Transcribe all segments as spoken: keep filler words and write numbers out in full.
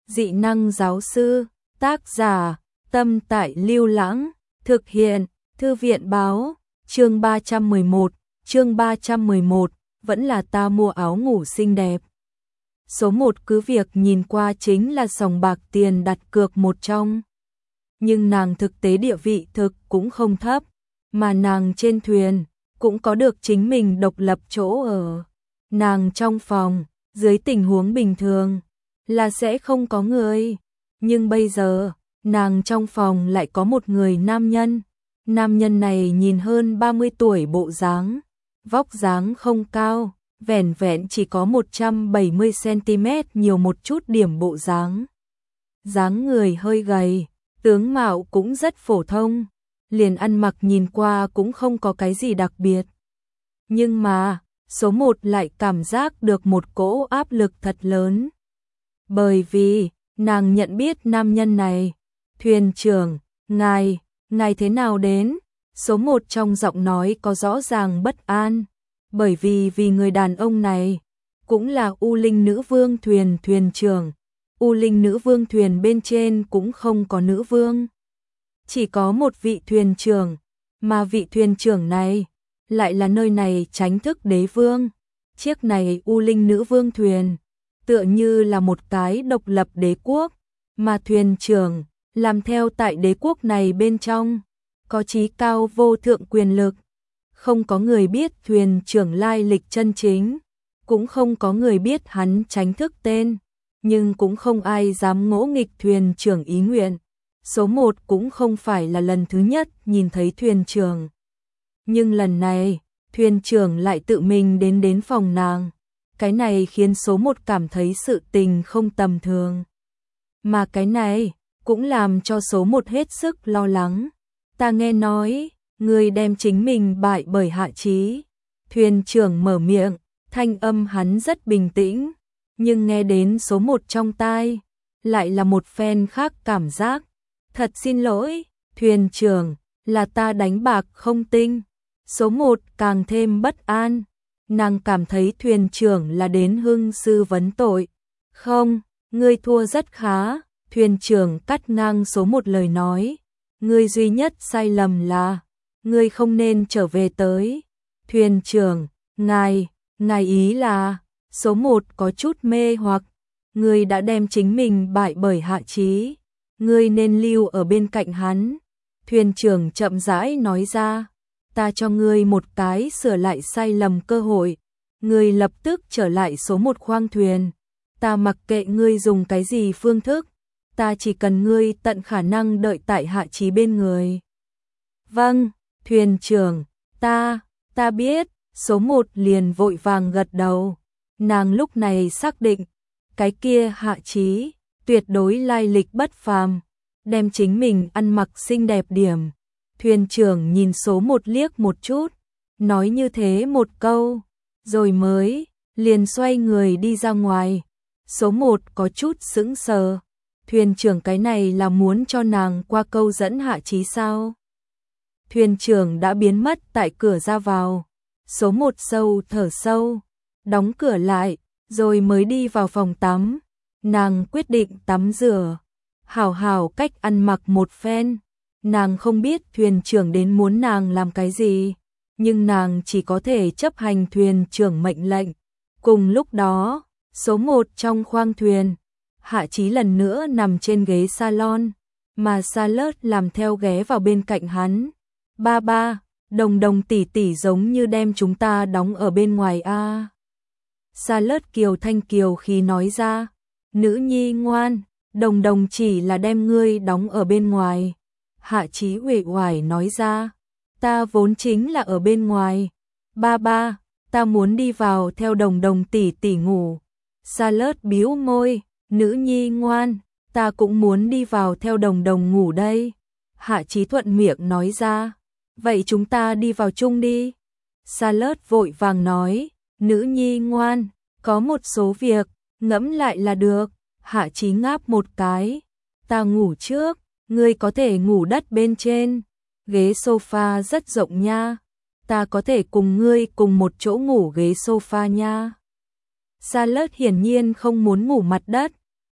Dị năng giáo sư, tác giả, Tâm Tại Lưu Lãng, thực hiện, Thư viện báo, chương ba trăm mười một, chương ba trăm mười một, vẫn là ta mua áo ngủ xinh đẹp. Số một cứ việc nhìn qua chính là sòng bạc tiền đặt cược một trong. Nhưng nàng thực tế địa vị thực cũng không thấp, mà nàng trên thuyền cũng có được chính mình độc lập chỗ ở. Nàng trong phòng, dưới tình huống bình thường, là sẽ không có người. Nhưng bây giờ, nàng trong phòng lại có một người nam nhân. Nam nhân này nhìn hơn ba mươi tuổi bộ dáng, vóc dáng không cao, vẻn vẹn chỉ có một trăm bảy mươi xăng ti mét nhiều một chút điểm bộ dáng. Dáng người hơi gầy, tướng mạo cũng rất phổ thông, liền ăn mặc nhìn qua cũng không có cái gì đặc biệt. Nhưng mà, số một lại cảm giác được một cỗ áp lực thật lớn. Bởi vì, nàng nhận biết nam nhân này. Thuyền trưởng, ngài, ngài thế nào đến? Số một trong giọng nói có rõ ràng bất an. Bởi vì vì người đàn ông này, cũng là U Linh Nữ Vương thuyền thuyền trưởng. U Linh Nữ Vương thuyền bên trên cũng không có nữ vương. Chỉ có một vị thuyền trưởng, mà vị thuyền trưởng này lại là nơi này tránh thức đế vương. Chiếc này U Linh Nữ Vương thuyền, tựa như là một cái độc lập đế quốc, mà thuyền trưởng làm theo tại đế quốc này bên trong, có chí cao vô thượng quyền lực. Không có người biết thuyền trưởng lai lịch chân chính, cũng không có người biết hắn tránh thức tên, nhưng cũng không ai dám ngỗ nghịch thuyền trưởng ý nguyện. Số một cũng không phải là lần thứ nhất nhìn thấy thuyền trưởng. Nhưng lần này, thuyền trưởng lại tự mình đến đến phòng nàng. Cái này khiến số một cảm thấy sự tình không tầm thường. Mà cái này cũng làm cho số một hết sức lo lắng. Ta nghe nói, người đem chính mình bại bởi Hạ Chí. Thuyền trưởng mở miệng, thanh âm hắn rất bình tĩnh, nhưng nghe đến số một trong tai, lại là một phen khác cảm giác. Thật xin lỗi, thuyền trưởng, là ta đánh bạc không tinh. Số một càng thêm bất an, nàng cảm thấy thuyền trưởng là đến hưng sư vấn tội. Không, ngươi thua rất khá, thuyền trưởng cắt ngang số một lời nói. Ngươi duy nhất sai lầm là, ngươi không nên trở về tới. Thuyền trưởng, ngài, ngài ý là, số một có chút mê hoặc, ngươi đã đem chính mình bại bởi Hạ Chí. Ngươi nên lưu ở bên cạnh hắn. Thuyền trưởng chậm rãi nói ra, ta cho ngươi một cái sửa lại sai lầm cơ hội. Ngươi lập tức trở lại số một khoang thuyền. Ta mặc kệ ngươi dùng cái gì phương thức, ta chỉ cần ngươi tận khả năng đợi tại Hạ Chí bên người. Vâng, thuyền trưởng, ta, ta biết. Số một liền vội vàng gật đầu. Nàng lúc này xác định, cái kia Hạ Chí tuyệt đối lai lịch bất phàm, đem chính mình ăn mặc xinh đẹp điểm. Thuyền trưởng nhìn số một liếc một chút, nói như thế một câu, rồi mới liền xoay người đi ra ngoài. Số một có chút sững sờ, thuyền trưởng cái này là muốn cho nàng qua câu dẫn Hạ Chí sao? Thuyền trưởng đã biến mất tại cửa ra vào. Số một sâu thở sâu, đóng cửa lại, rồi mới đi vào phòng tắm. Nàng quyết định tắm rửa, hảo hảo cách ăn mặc một phen. Nàng không biết thuyền trưởng đến muốn nàng làm cái gì, nhưng nàng chỉ có thể chấp hành thuyền trưởng mệnh lệnh. Cùng lúc đó, số một trong khoang thuyền, Hạ Chí lần nữa nằm trên ghế salon, mà Charlotte làm theo ghé vào bên cạnh hắn. Ba ba, Đồng Đồng tỷ tỷ giống như đem chúng ta đóng ở bên ngoài a. À. Charlotte kiều thanh kiều khí nói ra, nữ nhi ngoan, Đồng Đồng chỉ là đem ngươi đóng ở bên ngoài. Hạ Chí uể oải nói ra, ta vốn chính là ở bên ngoài. Ba ba, ta muốn đi vào theo Đồng Đồng tỷ tỷ ngủ. Charlotte bĩu môi, nữ nhi ngoan, ta cũng muốn đi vào theo Đồng Đồng ngủ đây. Hạ Chí thuận miệng nói ra, vậy chúng ta đi vào chung đi. Charlotte vội vàng nói, nữ nhi ngoan, có một số việc, ngẫm lại là được. Hạ Chí ngáp một cái, ta ngủ trước, ngươi có thể ngủ đất bên trên, ghế sofa rất rộng nha, ta có thể cùng ngươi cùng một chỗ ngủ ghế sofa nha. Charlotte hiển nhiên không muốn ngủ mặt đất,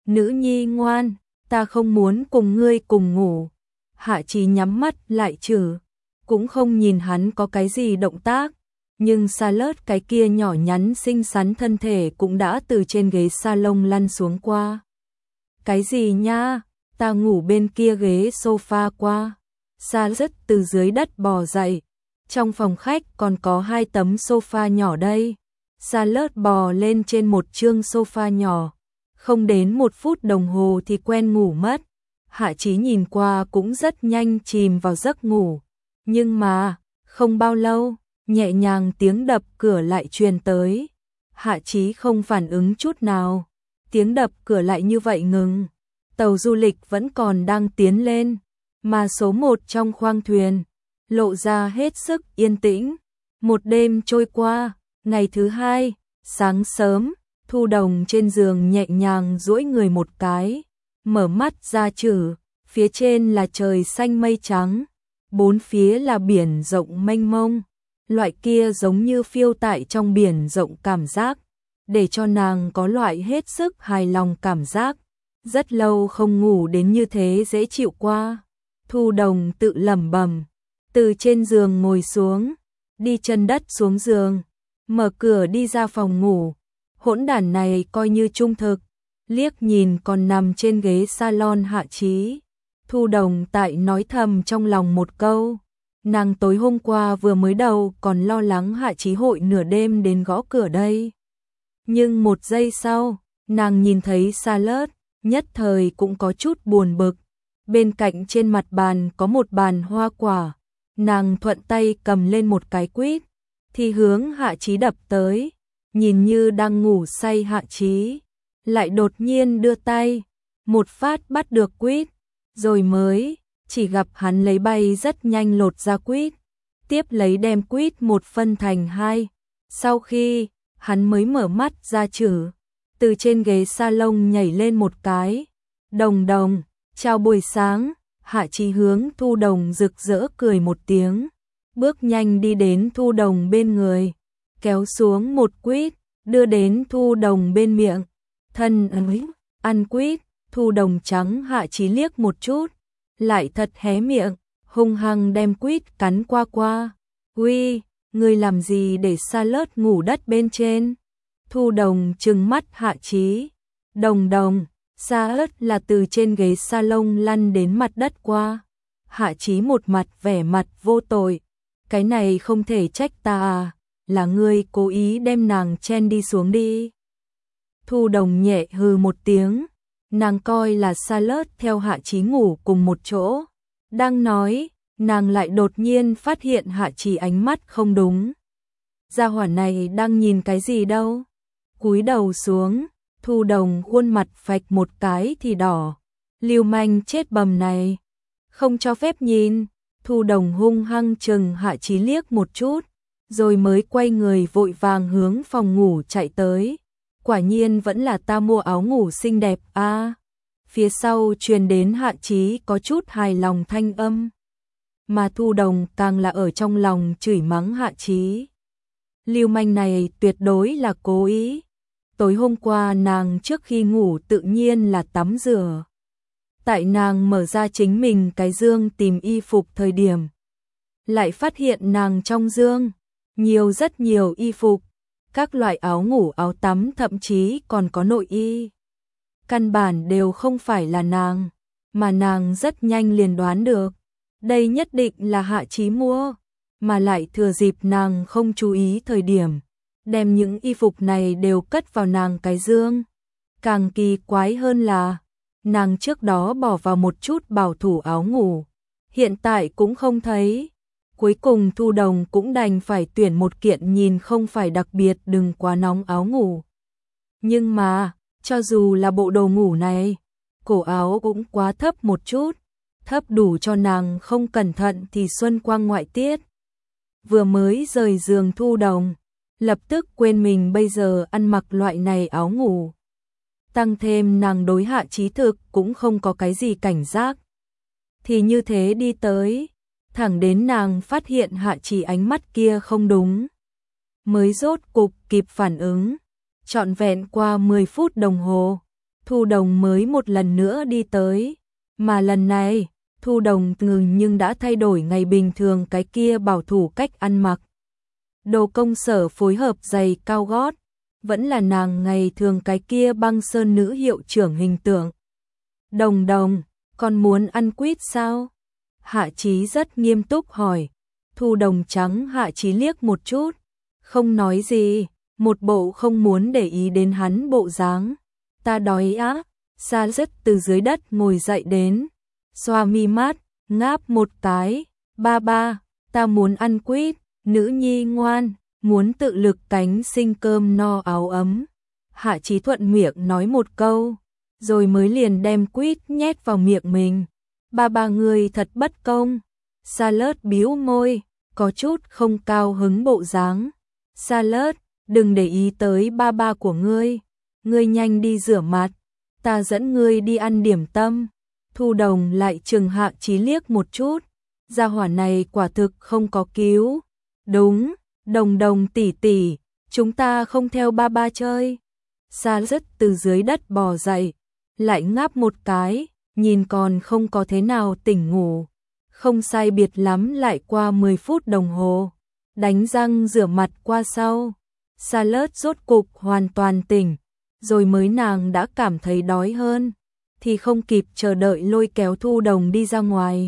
Nữ nhi ngoan, ta không muốn cùng ngươi cùng ngủ. Hạ Chí nhắm mắt lại chử, cũng không nhìn hắn có cái gì động tác, nhưng Charlotte cái kia nhỏ nhắn xinh xắn thân thể cũng đã từ trên ghế salon lăn xuống qua. Cái gì nha, ta ngủ bên kia ghế sofa qua. Charlotte từ dưới đất bò dậy, trong phòng khách còn có hai tấm sofa nhỏ đây. Charlotte bò lên trên một chương sofa nhỏ, không đến một phút đồng hồ thì quen ngủ mất. Hạ Chí nhìn qua cũng rất nhanh chìm vào giấc ngủ, nhưng mà, không bao lâu, nhẹ nhàng tiếng đập cửa lại truyền tới. Hạ Chí không phản ứng chút nào, tiếng đập cửa lại như vậy ngừng. Tàu du lịch vẫn còn đang tiến lên, mà số một trong khoang thuyền lộ ra hết sức yên tĩnh. Một đêm trôi qua, ngày thứ hai, sáng sớm, Thu Đồng trên giường nhẹ nhàng duỗi người một cái, mở mắt ra chử, phía trên là trời xanh mây trắng, bốn phía là biển rộng mênh mông, loại kia giống như phiêu tại trong biển rộng cảm giác, để cho nàng có loại hết sức hài lòng cảm giác. Rất lâu không ngủ đến như thế dễ chịu qua. Thu Đồng tự lẩm bẩm, từ trên giường ngồi xuống, đi chân đất xuống giường, mở cửa đi ra phòng ngủ. Hỗn đản này coi như trung thực, liếc nhìn còn nằm trên ghế salon Hạ Chí. Thu Đồng tại nói thầm trong lòng một câu, nàng tối hôm qua vừa mới đầu còn lo lắng Hạ Chí hội nửa đêm đến gõ cửa đây. Nhưng một giây sau, nàng nhìn thấy Charlotte, nhất thời cũng có chút buồn bực. Bên cạnh trên mặt bàn có một bàn hoa quả, nàng thuận tay cầm lên một cái quýt, thì hướng Hạ Chí đập tới. Nhìn như đang ngủ say Hạ Chí, lại đột nhiên đưa tay, một phát bắt được quýt, rồi mới, chỉ gặp hắn lấy bay rất nhanh lột ra quýt, tiếp lấy đem quýt một phân thành hai. Sau khi, hắn mới mở mắt ra chử, từ trên ghế salon nhảy lên một cái. Đồng Đồng, chào buổi sáng. Hạ Chí hướng Thu Đồng rực rỡ cười một tiếng, bước nhanh đi đến Thu Đồng bên người, kéo xuống một quýt, đưa đến Thu Đồng bên miệng. Thân ấy, ăn quýt. Thu Đồng trắng Hạ Chí liếc một chút, lại thật hé miệng, hung hăng đem quýt cắn qua qua. Uy, ngươi làm gì để Charlotte ngủ đất bên trên? Thu Đồng trừng mắt Hạ Chí. Đồng Đồng, Charlotte là từ trên ghế salon lăn đến mặt đất qua. Hạ Chí một mặt vẻ mặt vô tội. Cái này không thể trách ta à, là ngươi cố ý đem nàng chen đi xuống đi. Thu Đồng nhẹ hừ một tiếng, nàng coi là Charlotte theo Hạ Chí ngủ cùng một chỗ. Đang nói, nàng lại đột nhiên phát hiện Hạ Chí ánh mắt không đúng. Gia hỏa này đang nhìn cái gì đâu? Cúi đầu xuống, Thu Đồng khuôn mặt phạch một cái thì đỏ. Lưu manh chết bầm này, không cho phép nhìn. Thu Đồng hung hăng chừng Hạ Chí liếc một chút, rồi mới quay người vội vàng hướng phòng ngủ chạy tới. Quả nhiên vẫn là ta mua áo ngủ xinh đẹp a. À, phía sau truyền đến Hạ Chí có chút hài lòng thanh âm, mà Thu Đồng càng là ở trong lòng chửi mắng Hạ Chí. Lưu manh này tuyệt đối là cố ý. Tối hôm qua nàng trước khi ngủ tự nhiên là tắm rửa. Tại nàng mở ra chính mình cái dương tìm y phục thời điểm, lại phát hiện nàng trong dương nhiều rất nhiều y phục, các loại áo ngủ, áo tắm, thậm chí còn có nội y. Căn bản đều không phải là nàng, mà nàng rất nhanh liền đoán được, đây nhất định là Hạ Chí mua, mà lại thừa dịp nàng không chú ý thời điểm, đem những y phục này đều cất vào nàng cái dương. Càng kỳ quái hơn là, nàng trước đó bỏ vào một chút bảo thủ áo ngủ, hiện tại cũng không thấy. Cuối cùng Thu Đồng cũng đành phải tuyển một kiện nhìn không phải đặc biệt đừng quá nóng áo ngủ. Nhưng mà, cho dù là bộ đồ ngủ này, cổ áo cũng quá thấp một chút, thấp đủ cho nàng không cẩn thận thì xuân quang ngoại tiết. Vừa mới rời giường Thu Đồng, lập tức quên mình bây giờ ăn mặc loại này áo ngủ. Tăng thêm nàng đối Hạ Chí thực cũng không có cái gì cảnh giác. Thì như thế đi tới, thẳng đến nàng phát hiện Hạ Chí ánh mắt kia không đúng, mới rốt cục kịp phản ứng. Trọn vẹn qua mười phút đồng hồ, Thu Đồng mới một lần nữa đi tới, mà lần này, Thu Đồng ngừng nhưng đã thay đổi ngày bình thường cái kia bảo thủ cách ăn mặc. Đồ công sở phối hợp giày cao gót, vẫn là nàng ngày thường cái kia băng sơn nữ hiệu trưởng hình tượng. Đồng Đồng, con muốn ăn quýt sao? Hạ Chí rất nghiêm túc hỏi. Thu Đồng trắng Hạ Chí liếc một chút, không nói gì, một bộ không muốn để ý đến hắn bộ dáng. Ta đói á. Sa rất từ dưới đất ngồi dậy đến, xoa mi mắt, ngáp một cái. Ba ba, ta muốn ăn quýt, nữ nhi ngoan, muốn tự lực cánh sinh cơm no áo ấm. Hạ Chí thuận miệng nói một câu, rồi mới liền đem quýt nhét vào miệng mình. Ba ba người thật bất công. Sa Lớt bĩu môi, có chút không cao hứng bộ dáng. Sa Lớt, đừng để ý tới ba ba của ngươi, ngươi nhanh đi rửa mặt, ta dẫn ngươi đi ăn điểm tâm. Thu Đồng lại trừng Hạ Chí liếc một chút, gia hỏa này quả thực không có cứu. Đúng, Đồng Đồng tỷ tỷ, chúng ta không theo ba ba chơi. Sa rất từ dưới đất bò dậy, lại ngáp một cái, nhìn còn không có thế nào tỉnh ngủ. Không sai biệt lắm lại qua mười phút đồng hồ, đánh răng rửa mặt qua sau. Sa Lớt rốt cục hoàn toàn tỉnh, rồi mới nàng đã cảm thấy đói hơn, thì không kịp chờ đợi lôi kéo Thu Đồng đi ra ngoài.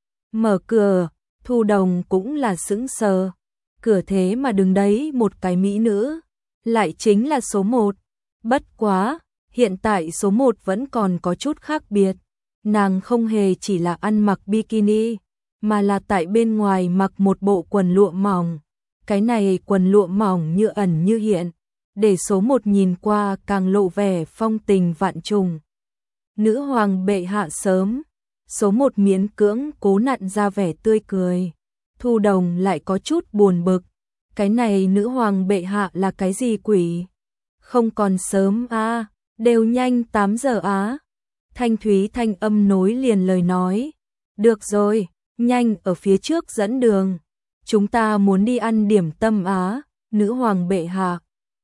Mở cửa, Thu Đồng cũng là sững sờ, cửa thế mà đứng đấy một cái mỹ nữ, lại chính là số một. Bất quá, hiện tại số một vẫn còn có chút khác biệt, nàng không hề chỉ là ăn mặc bikini, mà là tại bên ngoài mặc một bộ quần lụa mỏng. Cái này quần lụa mỏng như ẩn như hiện, để số một nhìn qua càng lộ vẻ phong tình vạn trùng. Nữ hoàng bệ hạ sớm, số một miễn cưỡng cố nặn ra vẻ tươi cười. Thu Đồng lại có chút buồn bực, cái này nữ hoàng bệ hạ là cái gì quỷ? Không còn sớm à, đều nhanh tám giờ á. Thanh thúy thanh âm nối liền lời nói. Được rồi, nhanh ở phía trước dẫn đường. Chúng ta muốn đi ăn điểm tâm á, nữ hoàng bệ hạ.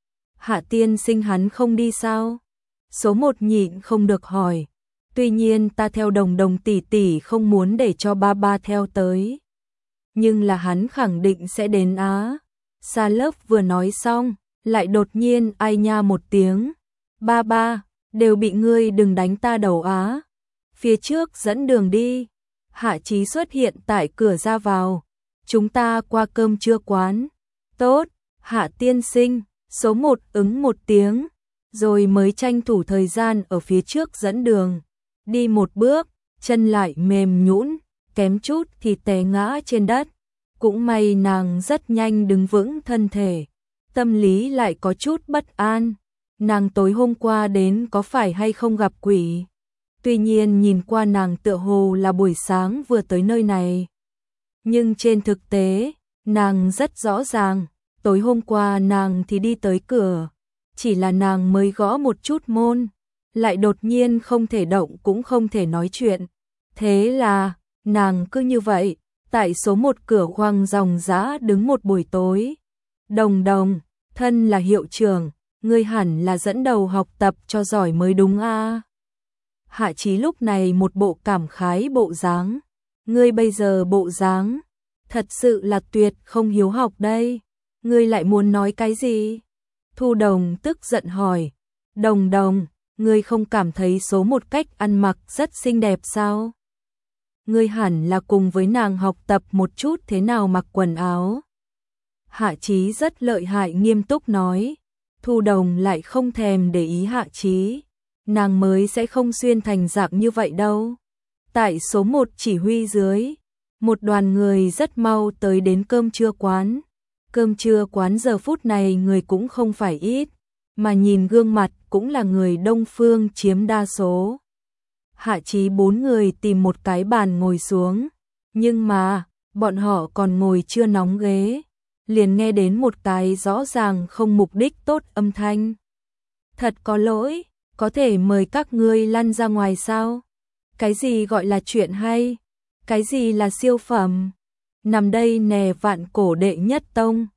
Hạ tiên sinh hắn không đi sao? Số một nhịn không được hỏi. Tuy nhiên ta theo Đồng Đồng tỷ tỷ không muốn để cho ba ba theo tới. Nhưng là hắn khẳng định sẽ đến á. Sa Lớp vừa nói xong, lại đột nhiên ai nha một tiếng. Ba ba, đều bị ngươi đừng đánh ta đầu á. Phía trước dẫn đường đi. Hạ Chí xuất hiện tại cửa ra vào. Chúng ta qua cơm trưa quán. Tốt, Hạ tiên sinh, số một ứng một tiếng, rồi mới tranh thủ thời gian ở phía trước dẫn đường. Đi một bước, chân lại mềm nhũn, kém chút thì té ngã trên đất. Cũng may nàng rất nhanh đứng vững thân thể, tâm lý lại có chút bất an. Nàng tối hôm qua đến có phải hay không gặp quỷ? Tuy nhiên nhìn qua nàng tựa hồ là buổi sáng vừa tới nơi này. Nhưng trên thực tế, nàng rất rõ ràng, tối hôm qua nàng thì đi tới cửa, chỉ là nàng mới gõ một chút môn, lại đột nhiên không thể động cũng không thể nói chuyện. Thế là, nàng cứ như vậy, tại số một cửa khoang ròng rã đứng một buổi tối. Đồng Đồng, thân là hiệu trưởng, ngươi hẳn là dẫn đầu học tập cho giỏi mới đúng a. Hạ Chí lúc này một bộ cảm khái bộ dáng. Ngươi bây giờ bộ dáng, thật sự là tuyệt không hiếu học đây. Ngươi lại muốn nói cái gì? Thu Đồng tức giận hỏi. Đồng Đồng, ngươi không cảm thấy số một cách ăn mặc rất xinh đẹp sao? Ngươi hẳn là cùng với nàng học tập một chút thế nào mặc quần áo. Hạ Chí rất lợi hại nghiêm túc nói. Thu Đồng lại không thèm để ý Hạ Chí. Nàng mới sẽ không xuyên thành dạng như vậy đâu. Tại số một chỉ huy dưới, một đoàn người rất mau tới đến cơm trưa quán. Cơm trưa quán giờ phút này người cũng không phải ít, mà nhìn gương mặt cũng là người Đông phương chiếm đa số. Hạ Chí bốn người tìm một cái bàn ngồi xuống, nhưng mà, bọn họ còn ngồi chưa nóng ghế, liền nghe đến một cái rõ ràng không mục đích tốt âm thanh. Thật có lỗi, có thể mời các ngươi lăn ra ngoài sao? Cái gì gọi là chuyện hay? Cái gì là siêu phẩm? Nằm đây nè vạn cổ đệ nhất tông,